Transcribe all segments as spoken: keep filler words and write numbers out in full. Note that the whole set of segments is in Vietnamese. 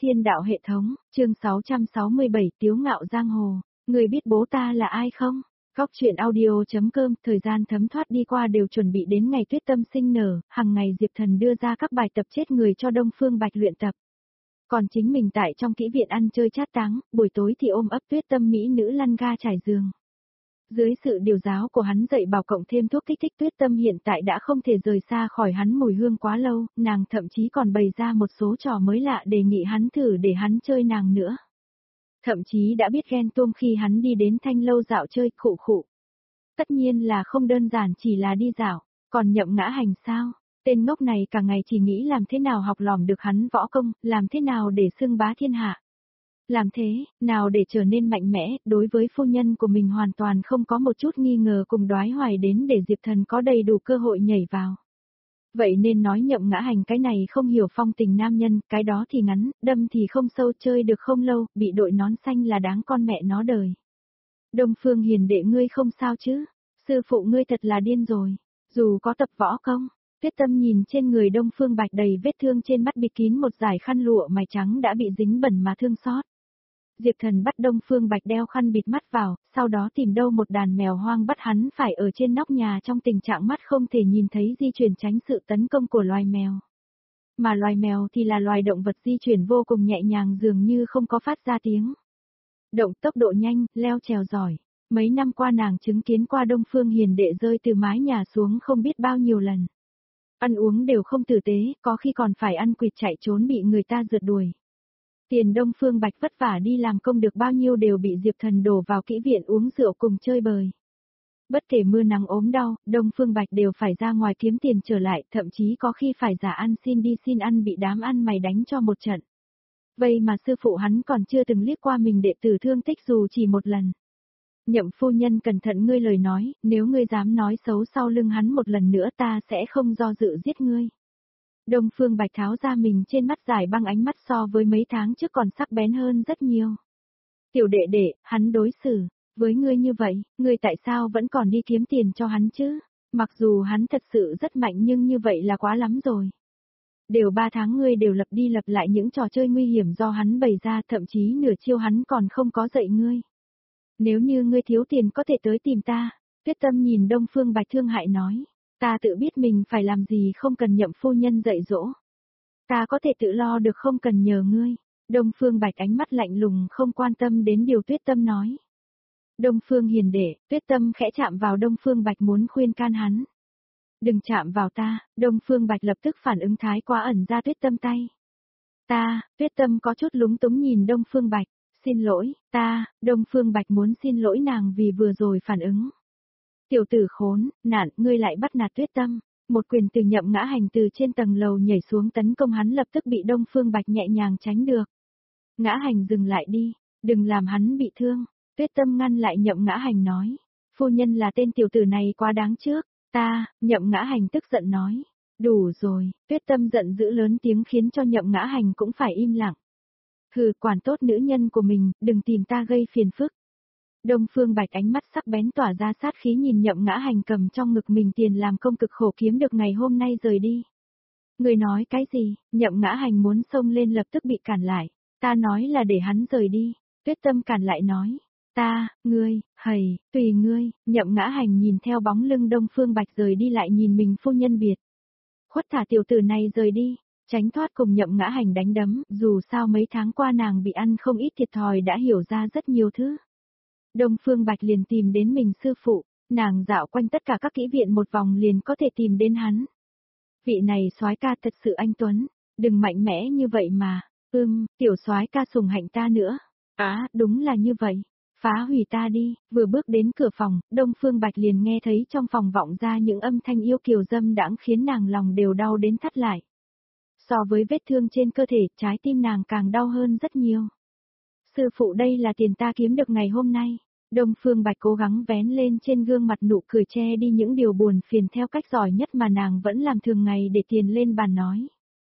Thiên đạo hệ thống, chương sáu trăm sáu mươi bảy Tiếu ngạo giang hồ, người biết bố ta là ai không? Góc truyện audio.com, thời gian thấm thoát đi qua đều chuẩn bị đến ngày Tuyết Tâm sinh nở, hàng ngày Diệp Thần đưa ra các bài tập chết người cho Đông Phương Bạch luyện tập. Còn chính mình tại trong kỹ viện ăn chơi chát táng, buổi tối thì ôm ấp Tuyết Tâm mỹ nữ lăn ga trải giường. Dưới sự điều giáo của hắn dạy bảo cộng thêm thuốc kích thích, Tuyết Tâm hiện tại đã không thể rời xa khỏi hắn mùi hương quá lâu, nàng thậm chí còn bày ra một số trò mới lạ đề nghị hắn thử để hắn chơi nàng nữa. Thậm chí đã biết ghen tuông khi hắn đi đến thanh lâu dạo chơi, khụ khụ. Tất nhiên là không đơn giản chỉ là đi dạo, còn Nhậm Ngã Hành sao? Tên ngốc này cả ngày chỉ nghĩ làm thế nào học lỏm được hắn võ công, làm thế nào để xưng bá thiên hạ. Làm thế, nào để trở nên mạnh mẽ, đối với phu nhân của mình hoàn toàn không có một chút nghi ngờ, cùng Đoái Hoài đến để Diệp Thần có đầy đủ cơ hội nhảy vào. Vậy nên nói Nhậm Ngã Hành cái này không hiểu phong tình nam nhân, cái đó thì ngắn, đâm thì không sâu, chơi được không lâu, bị đội nón xanh là đáng con mẹ nó đời. Đông Phương Hiền đệ ngươi không sao chứ? Sư phụ ngươi thật là điên rồi, dù có tập võ công. Tuyết Tâm nhìn trên người Đông Phương Bạch đầy vết thương, trên mắt bịt kín một dải khăn lụa mài trắng đã bị dính bẩn mà thương xót. Diệp Thần bắt Đông Phương Bạch đeo khăn bịt mắt vào, sau đó tìm đâu một đàn mèo hoang bắt hắn phải ở trên nóc nhà trong tình trạng mắt không thể nhìn thấy di chuyển tránh sự tấn công của loài mèo. Mà loài mèo thì là loài động vật di chuyển vô cùng nhẹ nhàng, dường như không có phát ra tiếng. Động tốc độ nhanh, leo trèo giỏi. Mấy năm qua nàng chứng kiến qua Đông Phương Hiền đệ rơi từ mái nhà xuống không biết bao nhiêu lần. Ăn uống đều không tử tế, có khi còn phải ăn quỵt chạy trốn bị người ta rượt đuổi. Tiền Đông Phương Bạch vất vả đi làm công được bao nhiêu đều bị Diệp Thần đổ vào kỹ viện uống rượu cùng chơi bời. Bất kể mưa nắng ốm đau, Đông Phương Bạch đều phải ra ngoài kiếm tiền trở lại, thậm chí có khi phải giả ăn xin đi xin ăn bị đám ăn mày đánh cho một trận. Vậy mà sư phụ hắn còn chưa từng liếc qua mình đệ tử thương tích dù chỉ một lần. Nhậm phu nhân cẩn thận ngươi lời nói, nếu ngươi dám nói xấu sau lưng hắn một lần nữa ta sẽ không do dự giết ngươi. Đông Phương Bạch tháo ra mình trên mắt dài băng, ánh mắt so với mấy tháng trước còn sắc bén hơn rất nhiều. Tiểu đệ đệ, hắn đối xử với ngươi như vậy, ngươi tại sao vẫn còn đi kiếm tiền cho hắn chứ? Mặc dù hắn thật sự rất mạnh nhưng như vậy là quá lắm rồi. Đều ba tháng ngươi đều lập đi lập lại những trò chơi nguy hiểm do hắn bày ra, thậm chí nửa chiêu hắn còn không có dạy ngươi. Nếu như ngươi thiếu tiền có thể tới tìm ta. Tuyết Tâm nhìn Đông Phương Bạch thương hại nói. Ta tự biết mình phải làm gì, không cần Nhậm phu nhân dạy dỗ. Ta có thể tự lo được, không cần nhờ ngươi. Đông Phương Bạch ánh mắt lạnh lùng không quan tâm đến điều Tuyết Tâm nói. Đông Phương Hiền đệ, Tuyết Tâm khẽ chạm vào Đông Phương Bạch muốn khuyên can hắn. Đừng chạm vào ta. Đông Phương Bạch lập tức phản ứng thái quá, ẩn ra Tuyết Tâm tay. Ta, Tuyết Tâm có chút lúng túng nhìn Đông Phương Bạch. Xin lỗi, ta, Đông Phương Bạch muốn xin lỗi nàng vì vừa rồi phản ứng. Tiểu tử khốn, nạn, ngươi lại bắt nạt Tuyết Tâm. Một quyền từ Nhậm Ngã Hành từ trên tầng lầu nhảy xuống tấn công hắn, lập tức bị Đông Phương Bạch nhẹ nhàng tránh được. Ngã Hành dừng lại đi, đừng làm hắn bị thương. Tuyết Tâm ngăn lại Nhậm Ngã Hành nói. Phu nhân là tên tiểu tử này quá đáng trước. Ta, Nhậm Ngã Hành tức giận nói. Đủ rồi, Tuyết Tâm giận dữ lớn tiếng khiến cho Nhậm Ngã Hành cũng phải im lặng. Hừ, quản tốt nữ nhân của mình, đừng tìm ta gây phiền phức. Đông Phương Bạch ánh mắt sắc bén tỏa ra sát khí nhìn Nhậm Ngã Hành cầm trong ngực mình tiền làm công cực khổ kiếm được ngày hôm nay rời đi. Người nói cái gì? Nhậm Ngã Hành muốn xông lên lập tức bị cản lại. Ta nói là để hắn rời đi. Tuyết Tâm cản lại nói. Ta, ngươi, hầy, tùy ngươi. Nhậm Ngã Hành nhìn theo bóng lưng Đông Phương Bạch rời đi lại nhìn mình phu nhân biệt. Khuất thả tiểu tử này rời đi. Tránh thoát cùng Nhậm Ngã Hành đánh đấm, dù sao mấy tháng qua nàng bị ăn không ít thiệt thòi đã hiểu ra rất nhiều thứ. Đông Phương Bạch liền tìm đến mình sư phụ, nàng dạo quanh tất cả các kỹ viện một vòng liền có thể tìm đến hắn. Vị này soái ca thật sự anh tuấn, đừng mạnh mẽ như vậy mà. Ừm, tiểu soái ca sủng hạnh ta nữa. Á, đúng là như vậy. Phá hủy ta đi. Vừa bước đến cửa phòng, Đông Phương Bạch liền nghe thấy trong phòng vọng ra những âm thanh yêu kiều dâm đãng khiến nàng lòng đều đau đến thắt lại. So với vết thương trên cơ thể, trái tim nàng càng đau hơn rất nhiều. Sư phụ, đây là tiền ta kiếm được ngày hôm nay. Đông Phương Bạch cố gắng vén lên trên gương mặt nụ cười che đi những điều buồn phiền theo cách giỏi nhất mà nàng vẫn làm thường ngày, để tiền lên bàn nói.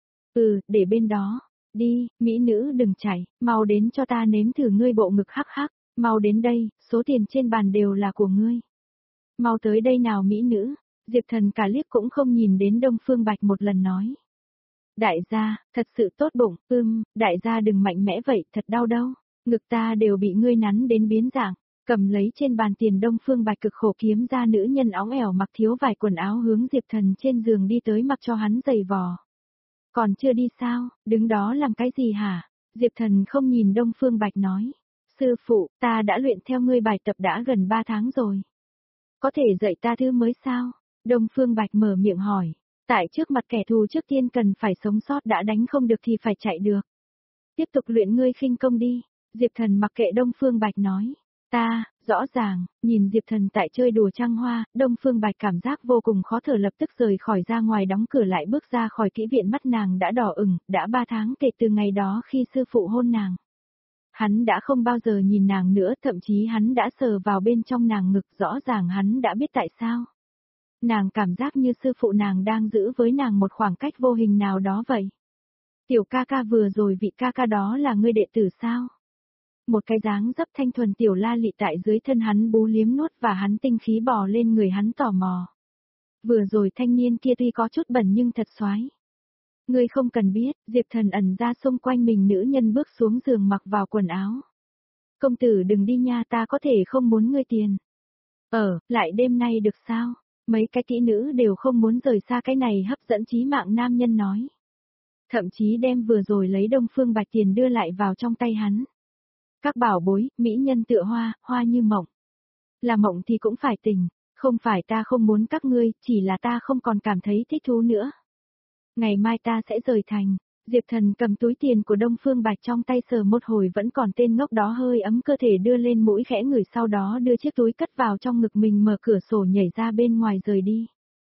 Ừ, để bên đó. Đi, mỹ nữ đừng chạy, mau đến cho ta nếm thử ngươi bộ ngực hắc hắc. Mau đến đây, số tiền trên bàn đều là của ngươi. Mau tới đây nào mỹ nữ. Diệp Thần cả liếc cũng không nhìn đến Đông Phương Bạch một lần nói. Đại gia, thật sự tốt bụng, ưm, đại gia đừng mạnh mẽ vậy, thật đau đâu. Ngực ta đều bị ngươi nắn đến biến dạng. Cầm lấy trên bàn tiền Đông Phương Bạch cực khổ kiếm ra nữ nhân óng ẻo mặc thiếu vài quần áo hướng Diệp Thần trên giường đi tới mặc cho hắn giày vò. Còn chưa đi sao, đứng đó làm cái gì hả? Diệp Thần không nhìn Đông Phương Bạch nói. Sư phụ, ta đã luyện theo ngươi bài tập đã gần ba tháng rồi. Có thể dạy ta thứ mới sao? Đông Phương Bạch mở miệng hỏi. Tại trước mặt kẻ thù trước tiên cần phải sống sót đã đánh không được thì phải chạy được. Tiếp tục luyện ngươi khinh công đi. Diệp Thần mặc kệ Đông Phương Bạch nói. Ta, rõ ràng, nhìn Diệp Thần tại chơi đùa trăng hoa, Đông Phương Bạch cảm giác vô cùng khó thở lập tức rời khỏi ra ngoài đóng cửa lại bước ra khỏi kỹ viện mắt nàng đã đỏ ửng, đã ba tháng kể từ ngày đó khi sư phụ hôn nàng. Hắn đã không bao giờ nhìn nàng nữa, thậm chí hắn đã sờ vào bên trong nàng ngực, rõ ràng hắn đã biết tại sao. Nàng cảm giác như sư phụ nàng đang giữ với nàng một khoảng cách vô hình nào đó vậy. Tiểu ca ca vừa rồi vị ca ca đó là ngươi đệ tử sao? Một cái dáng dấp thanh thuần tiểu la lị tại dưới thân hắn bú liếm nuốt và hắn tinh khí bò lên người hắn tò mò. Vừa rồi thanh niên kia tuy có chút bẩn nhưng thật xoái. Ngươi không cần biết, Diệp Thần ẩn ra xung quanh mình nữ nhân bước xuống giường mặc vào quần áo. Công tử đừng đi nha, ta có thể không muốn ngươi tiền. Ờ, lại đêm nay được sao? Mấy cái kỹ nữ đều không muốn rời xa cái này hấp dẫn chí mạng nam nhân nói. Thậm chí đem vừa rồi lấy Đông Phương Bạch tiền đưa lại vào trong tay hắn. Các bảo bối, mỹ nhân tựa hoa, hoa như mộng. Là mộng thì cũng phải tình, không phải ta không muốn các ngươi, chỉ là ta không còn cảm thấy thích thú nữa. Ngày mai ta sẽ rời thành. Diệp Thần cầm túi tiền của Đông Phương Bạch trong tay sờ một hồi vẫn còn tên ngốc đó hơi ấm cơ thể đưa lên mũi khẽ ngửi sau đó đưa chiếc túi cất vào trong ngực mình mở cửa sổ nhảy ra bên ngoài rời đi.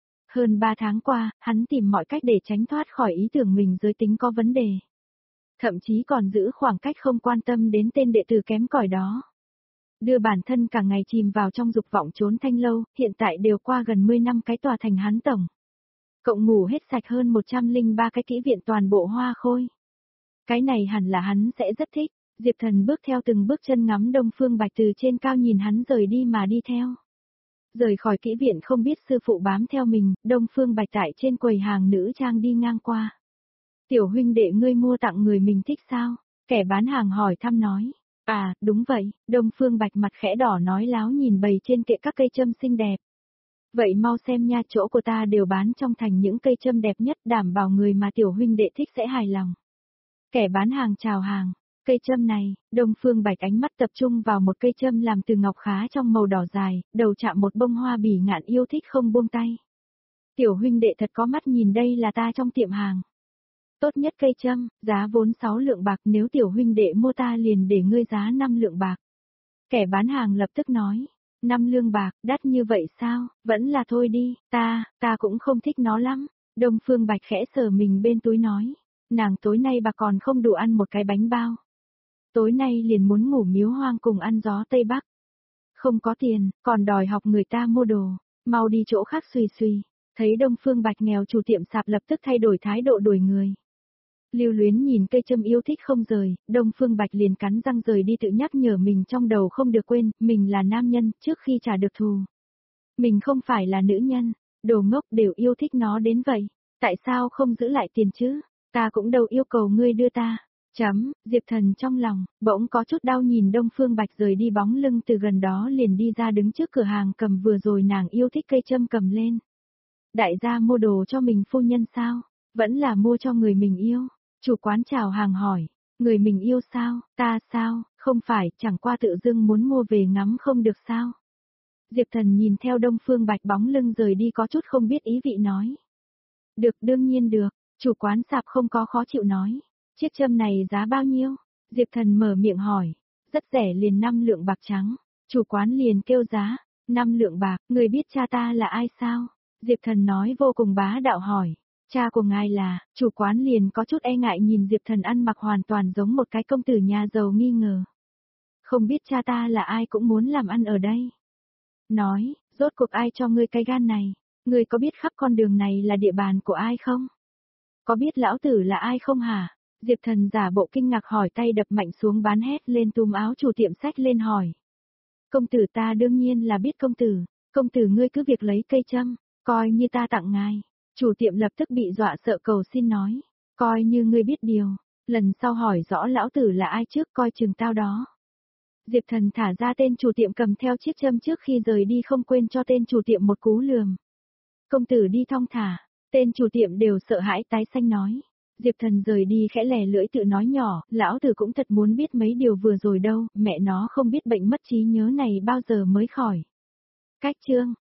Hơn ba tháng qua, hắn tìm mọi cách để tránh thoát khỏi ý tưởng mình giới tính có vấn đề. Thậm chí còn giữ khoảng cách không quan tâm đến tên đệ tử kém cỏi đó. Đưa bản thân cả ngày chìm vào trong dục vọng trốn thanh lâu, hiện tại đều qua gần mười năm cái tòa thành hắn tổng. Cộng ngủ hết sạch hơn một trăm lẻ ba cái kỹ viện toàn bộ hoa khôi. Cái này hẳn là hắn sẽ rất thích. Diệp Thần bước theo từng bước chân ngắm Đông Phương Bạch từ trên cao nhìn hắn rời đi mà đi theo. Rời khỏi kỹ viện không biết sư phụ bám theo mình, Đông Phương Bạch tại trên quầy hàng nữ trang đi ngang qua. Tiểu huynh đệ ngươi mua tặng người mình thích sao? Kẻ bán hàng hỏi thăm nói. À, đúng vậy, Đông Phương Bạch mặt khẽ đỏ nói láo nhìn bày trên kệ các cây châm xinh đẹp. Vậy mau xem nha, chỗ của ta đều bán trong thành những cây châm đẹp nhất, đảm bảo người mà tiểu huynh đệ thích sẽ hài lòng. Kẻ bán hàng chào hàng. Cây châm này, Đông Phương Bạch ánh mắt tập trung vào một cây châm làm từ ngọc khá trong màu đỏ dài, đầu chạm một bông hoa bỉ ngạn yêu thích không buông tay. Tiểu huynh đệ thật có mắt nhìn, đây là ta trong tiệm hàng. Tốt nhất cây châm, giá vốn sáu lượng bạc, nếu tiểu huynh đệ mua ta liền để ngươi giá năm lượng bạc. Kẻ bán hàng lập tức nói, năm lượng bạc, đắt như vậy sao, vẫn là thôi đi, ta, ta cũng không thích nó lắm. Đông Phương Bạch khẽ sờ mình bên túi nói, nàng tối nay bà còn không đủ ăn một cái bánh bao. Tối nay liền muốn ngủ miếu hoang cùng ăn gió Tây Bắc. Không có tiền, còn đòi học người ta mua đồ, mau đi chỗ khác suy suy. Thấy Đông Phương Bạch nghèo, chủ tiệm sạp lập tức thay đổi thái độ đuổi người. Lưu Luyến nhìn cây châm yêu thích không rời, Đông Phương Bạch liền cắn răng rời đi tự nhắc nhở mình trong đầu không được quên, mình là nam nhân, trước khi trả được thù. Mình không phải là nữ nhân, đồ ngốc đều yêu thích nó đến vậy, tại sao không giữ lại tiền chứ, ta cũng đâu yêu cầu ngươi đưa ta. Chấm, Diệp Thần trong lòng, bỗng có chút đau nhìn Đông Phương Bạch rời đi bóng lưng từ gần đó liền đi ra đứng trước cửa hàng cầm vừa rồi nàng yêu thích cây châm cầm lên. Đại gia mua đồ cho mình phu nhân sao, vẫn là mua cho người mình yêu. Chủ quán chào hàng hỏi, người mình yêu sao, ta sao, không phải, chẳng qua tự dưng muốn mua về ngắm không được sao. Diệp Thần nhìn theo Đông Phương Bạch bóng lưng rời đi có chút không biết ý vị nói. Được, đương nhiên được, chủ quán sạp không có khó chịu nói. Chiếc châm này giá bao nhiêu? Diệp Thần mở miệng hỏi. Rất rẻ, liền năm lượng bạc trắng. Chủ quán liền kêu giá, năm lượng bạc, người biết cha ta là ai sao? Diệp Thần nói vô cùng bá đạo hỏi. Cha của ngài là, chủ quán liền có chút e ngại nhìn Diệp Thần ăn mặc hoàn toàn giống một cái công tử nhà giàu nghi ngờ. Không biết cha ta là ai cũng muốn làm ăn ở đây. Nói, rốt cuộc ai cho ngươi cái gan này? Ngươi có biết khắp con đường này là địa bàn của ai không? Có biết lão tử là ai không hả? Diệp Thần giả bộ kinh ngạc hỏi, tay đập mạnh xuống bán hét lên túm áo chủ tiệm sách lên hỏi. Công tử, ta đương nhiên là biết công tử, công tử ngươi cứ việc lấy cây châm, coi như ta tặng ngài. Chủ tiệm lập tức bị dọa sợ cầu xin nói. Coi như ngươi biết điều, lần sau hỏi rõ lão tử là ai trước coi chừng tao đó. Diệp Thần thả ra tên chủ tiệm cầm theo chiếc châm trước khi rời đi không quên cho tên chủ tiệm một cú lườm. Công tử đi thong thả, tên chủ tiệm đều sợ hãi tái xanh nói. Diệp Thần rời đi khẽ lè lưỡi tự nói nhỏ, lão tử cũng thật muốn biết mấy điều vừa rồi đâu, mẹ nó không biết bệnh mất trí nhớ này bao giờ mới khỏi. Cách chương